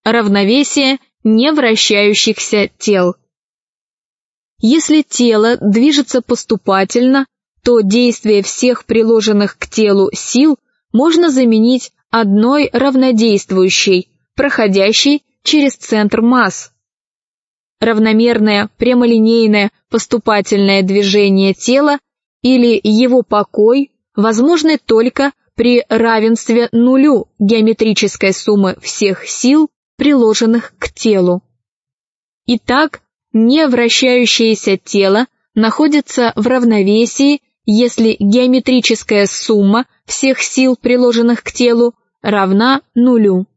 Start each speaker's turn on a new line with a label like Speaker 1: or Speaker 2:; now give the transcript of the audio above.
Speaker 1: равновесие невращающихся тел. Если тело движется поступательно, то действие всех приложенных к телу сил можно заменить одной равнодействующей, проходящей через центр масс. Равномерное прямолинейное поступательное движение тела или его покой возможны только при равенстве нулю геометрической суммы всех сил, приложенных к телу. Итак, невращающееся тело находится в равновесии, если геометрическая сумма всех сил, приложенных к телу, равна нулю.